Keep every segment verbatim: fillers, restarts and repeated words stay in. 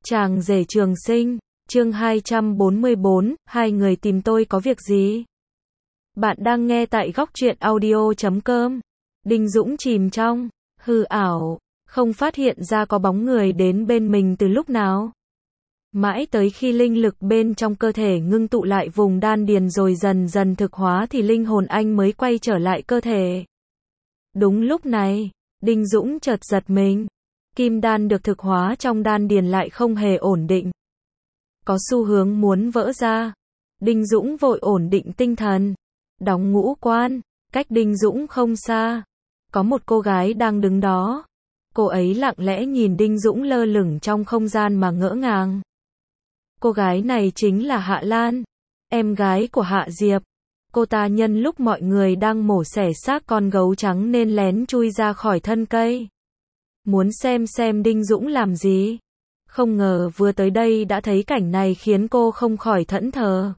Chàng rể trường sinh, chương hai trăm bốn mươi bốn, hai người tìm tôi có việc gì? Bạn đang nghe tại góc truyện audio chấm com. Đinh Dũng chìm trong hư ảo, không phát hiện ra có bóng người đến bên mình từ lúc nào. Mãi tới khi linh lực bên trong cơ thể ngưng tụ lại vùng đan điền rồi dần dần thực hóa thì linh hồn anh mới quay trở lại cơ thể. Đúng lúc này, Đinh Dũng chợt giật mình. Kim đan được thực hóa trong đan điền lại không hề ổn định. Có xu hướng muốn vỡ ra. Đinh Dũng vội ổn định tinh thần. Đóng ngũ quan, cách Đinh Dũng không xa. Có một cô gái đang đứng đó. Cô ấy lặng lẽ nhìn Đinh Dũng lơ lửng trong không gian mà ngỡ ngàng. Cô gái này chính là Hạ Lan, em gái của Hạ Diệp. Cô ta nhân lúc mọi người đang mổ xẻ xác con gấu trắng nên lén chui ra khỏi thân cây. Muốn xem xem Đinh Dũng làm gì. Không ngờ vừa tới đây đã thấy cảnh này khiến cô không khỏi thẫn thờ.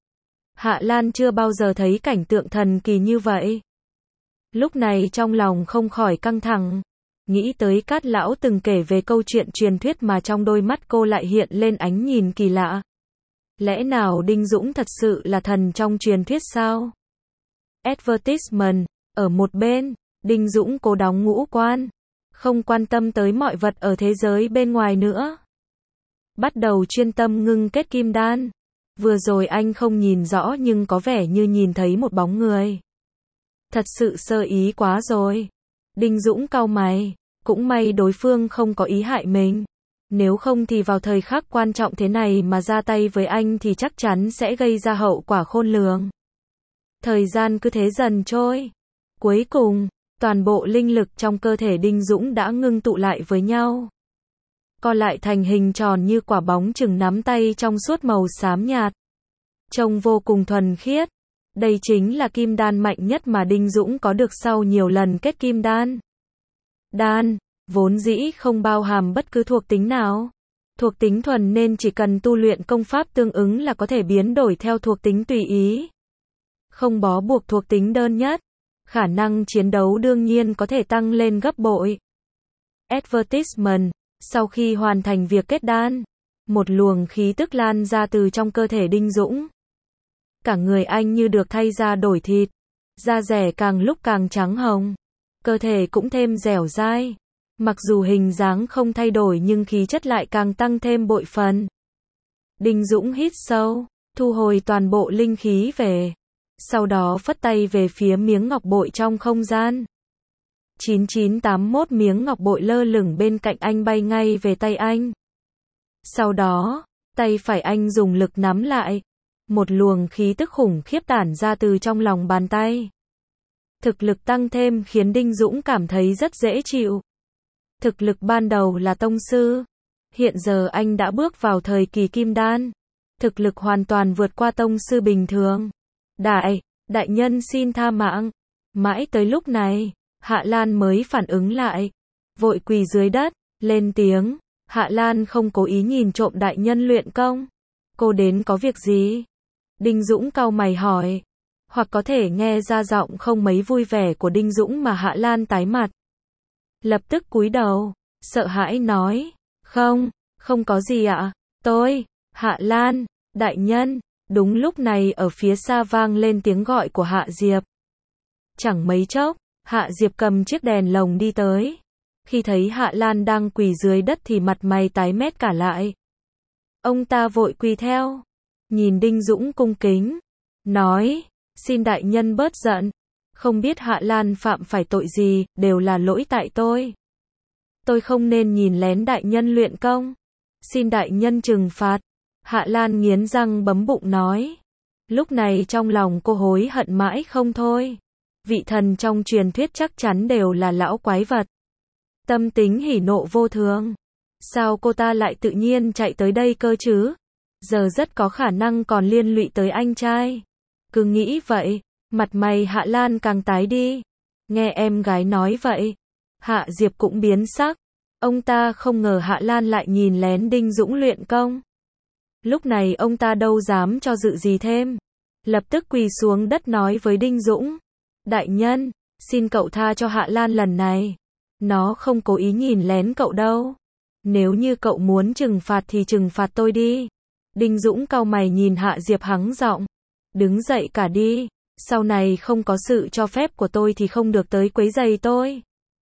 Hạ Lan chưa bao giờ thấy cảnh tượng thần kỳ như vậy. Lúc này trong lòng không khỏi căng thẳng. Nghĩ tới Cát Lão từng kể về câu chuyện truyền thuyết mà trong đôi mắt cô lại hiện lên ánh nhìn kỳ lạ. Lẽ nào Đinh Dũng thật sự là thần trong truyền thuyết sao? Advertisement, ở một bên, Đinh Dũng cố đóng ngũ quan. Không quan tâm tới mọi vật ở thế giới bên ngoài nữa. Bắt đầu chuyên tâm ngưng kết kim đan. Vừa rồi anh không nhìn rõ nhưng có vẻ như nhìn thấy một bóng người. Thật sự sơ ý quá rồi. Đinh Dũng cau mày. Cũng may đối phương không có ý hại mình. Nếu không thì vào thời khắc quan trọng thế này mà ra tay với anh thì chắc chắn sẽ gây ra hậu quả khôn lường. Thời gian cứ thế dần trôi. Cuối cùng, toàn bộ linh lực trong cơ thể Đinh Dũng đã ngưng tụ lại với nhau. Co lại thành hình tròn như quả bóng chừng nắm tay trong suốt màu xám nhạt. Trông vô cùng thuần khiết. Đây chính là kim đan mạnh nhất mà Đinh Dũng có được sau nhiều lần kết kim đan. Đan, vốn dĩ không bao hàm bất cứ thuộc tính nào. Thuộc tính thuần nên chỉ cần tu luyện công pháp tương ứng là có thể biến đổi theo thuộc tính tùy ý. Không bó buộc thuộc tính đơn nhất. Khả năng chiến đấu đương nhiên có thể tăng lên gấp bội. Advertisement, sau khi hoàn thành việc kết đan, một luồng khí tức lan ra từ trong cơ thể Đinh Dũng. Cả người anh như được thay da đổi thịt, da rẻ càng lúc càng trắng hồng, cơ thể cũng thêm dẻo dai. Mặc dù hình dáng không thay đổi nhưng khí chất lại càng tăng thêm bội phần. Đinh Dũng hít sâu, thu hồi toàn bộ linh khí về. Sau đó phất tay về phía miếng ngọc bội trong không gian. chín chín tám mốt miếng ngọc bội lơ lửng bên cạnh anh bay ngay về tay anh. Sau đó, tay phải anh dùng lực nắm lại. Một luồng khí tức khủng khiếp tản ra từ trong lòng bàn tay. Thực lực tăng thêm khiến Đinh Dũng cảm thấy rất dễ chịu. Thực lực ban đầu là tông sư. Hiện giờ anh đã bước vào thời kỳ kim đan. Thực lực hoàn toàn vượt qua tông sư bình thường. Đại, đại nhân xin tha mạng. Mãi tới lúc này, Hạ Lan mới phản ứng lại. Vội quỳ dưới đất, lên tiếng. Hạ Lan không cố ý nhìn trộm đại nhân luyện công. Cô đến có việc gì? Đinh Dũng cau mày hỏi. Hoặc có thể nghe ra giọng không mấy vui vẻ của Đinh Dũng mà Hạ Lan tái mặt. Lập tức cúi đầu, sợ hãi nói. Không, không có gì ạ. Tôi, Hạ Lan, đại nhân. Đúng lúc này ở phía xa vang lên tiếng gọi của Hạ Diệp. Chẳng mấy chốc, Hạ Diệp cầm chiếc đèn lồng đi tới. Khi thấy Hạ Lan đang quỳ dưới đất thì mặt mày tái mét cả lại. Ông ta vội quỳ theo. Nhìn Đinh Dũng cung kính. Nói, xin đại nhân bớt giận. Không biết Hạ Lan phạm phải tội gì, đều là lỗi tại tôi. Tôi không nên nhìn lén đại nhân luyện công. Xin đại nhân trừng phạt. Hạ Lan nghiến răng bấm bụng nói. Lúc này trong lòng cô hối hận mãi không thôi. Vị thần trong truyền thuyết chắc chắn đều là lão quái vật. Tâm tính hỉ nộ vô thường. Sao cô ta lại tự nhiên chạy tới đây cơ chứ? Giờ rất có khả năng còn liên lụy tới anh trai. Cứ nghĩ vậy, mặt mày Hạ Lan càng tái đi. Nghe em gái nói vậy, Hạ Diệp cũng biến sắc. Ông ta không ngờ Hạ Lan lại nhìn lén Đinh Dũng luyện công. Lúc này ông ta đâu dám cho dự gì thêm. Lập tức quỳ xuống đất nói với Đinh Dũng. Đại nhân, xin cậu tha cho Hạ Lan lần này. Nó không cố ý nhìn lén cậu đâu. Nếu như cậu muốn trừng phạt thì trừng phạt tôi đi. Đinh Dũng cau mày nhìn Hạ Diệp hắng giọng. Đứng dậy cả đi. Sau này không có sự cho phép của tôi thì không được tới quấy rầy tôi.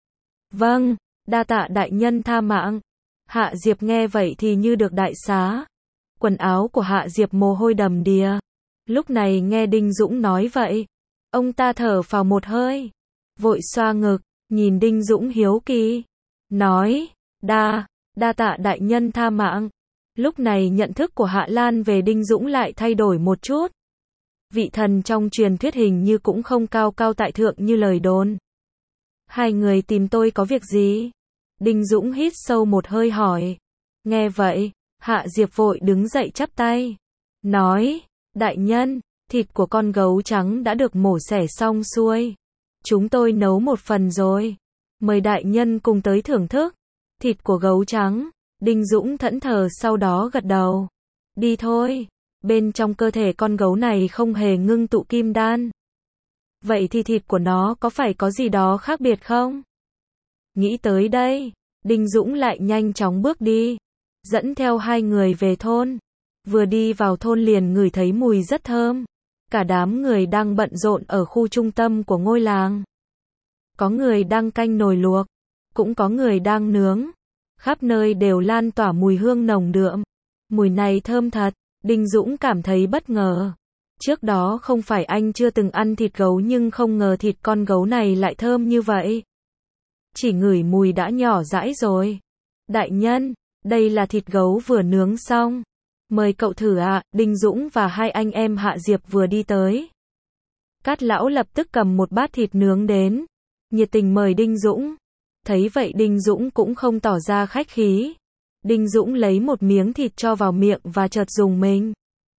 Vâng, đa tạ đại nhân tha mạng. Hạ Diệp nghe vậy thì như được đại xá. Quần áo của Hạ Diệp mồ hôi đầm đìa. Lúc này nghe Đinh Dũng nói vậy, ông ta thở phào một hơi, vội xoa ngực, nhìn Đinh Dũng hiếu kỳ, nói, đa, đa tạ đại nhân tha mạng. Lúc này nhận thức của Hạ Lan về Đinh Dũng lại thay đổi một chút. Vị thần trong truyền thuyết hình như cũng không cao cao tại thượng như lời đồn. Hai người tìm tôi có việc gì? Đinh Dũng hít sâu một hơi hỏi. Nghe vậy, Hạ Diệp vội đứng dậy chắp tay, nói, đại nhân, thịt của con gấu trắng đã được mổ xẻ xong xuôi. Chúng tôi nấu một phần rồi. Mời đại nhân cùng tới thưởng thức. Thịt của gấu trắng. Đinh Dũng thẫn thờ sau đó gật đầu. Đi thôi. Bên trong cơ thể con gấu này không hề ngưng tụ kim đan. Vậy thì thịt của nó có phải có gì đó khác biệt không? Nghĩ tới đây, Đinh Dũng lại nhanh chóng bước đi, dẫn theo hai người về thôn. Vừa đi vào thôn liền ngửi thấy mùi rất thơm. Cả đám người đang bận rộn ở khu trung tâm của ngôi làng. Có người đang canh nồi luộc, cũng có người đang nướng. Khắp nơi đều lan tỏa mùi hương nồng đượm. Mùi này thơm thật, Đinh Dũng cảm thấy bất ngờ. Trước đó không phải anh chưa từng ăn thịt gấu nhưng không ngờ thịt con gấu này lại thơm như vậy. Chỉ ngửi mùi đã nhỏ dãi rồi. Đại nhân, đây là thịt gấu vừa nướng xong. Mời cậu thử ạ. Đinh Dũng và hai anh em Hạ Diệp vừa đi tới. Cát lão lập tức cầm một bát thịt nướng đến, nhiệt tình mời Đinh Dũng. Thấy vậy Đinh Dũng cũng không tỏ ra khách khí. Đinh Dũng lấy một miếng thịt cho vào miệng và chợt dùng mình.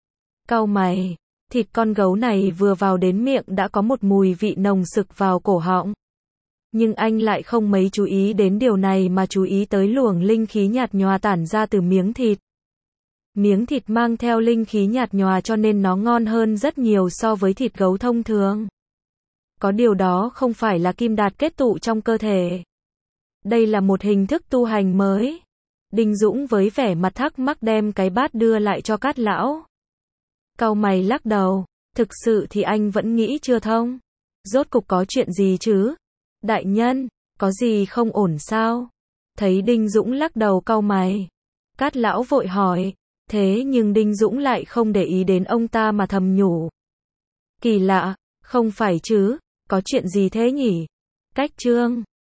Cau mày, thịt con gấu này vừa vào đến miệng đã có một mùi vị nồng sực vào cổ họng. Nhưng anh lại không mấy chú ý đến điều này mà chú ý tới luồng linh khí nhạt nhòa tản ra từ miếng thịt. Miếng thịt mang theo linh khí nhạt nhòa cho nên nó ngon hơn rất nhiều so với thịt gấu thông thường. Có điều đó không phải là kim đạt kết tụ trong cơ thể. Đây là một hình thức tu hành mới. Đinh Dũng với vẻ mặt thắc mắc đem cái bát đưa lại cho Cát lão. Cau mày lắc đầu, thực sự thì anh vẫn nghĩ chưa thông. Rốt cục có chuyện gì chứ? Đại nhân, có gì không ổn sao? Thấy Đinh Dũng lắc đầu cau mày. Cát lão vội hỏi, thế nhưng Đinh Dũng lại không để ý đến ông ta mà thầm nhủ. Kỳ lạ, không phải chứ, có chuyện gì thế nhỉ? Cách chương